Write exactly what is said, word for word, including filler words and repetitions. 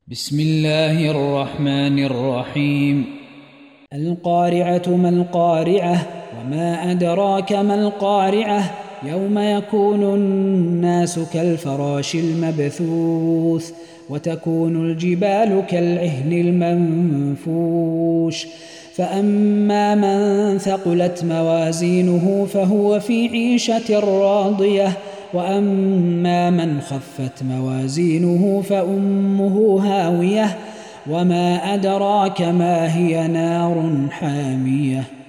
بسم الله الرحمن الرحيم. القارعة ما القارعة وما أدراك ما القارعة يوم يكون الناس كالفراش المبثوث وتكون الجبال كالعهن المنفوش فأما من ثقلت موازينه فهو في عيشة راضية وأما من خفت موازينه فأمه هاوية وما أدراك ما هي نار حامية.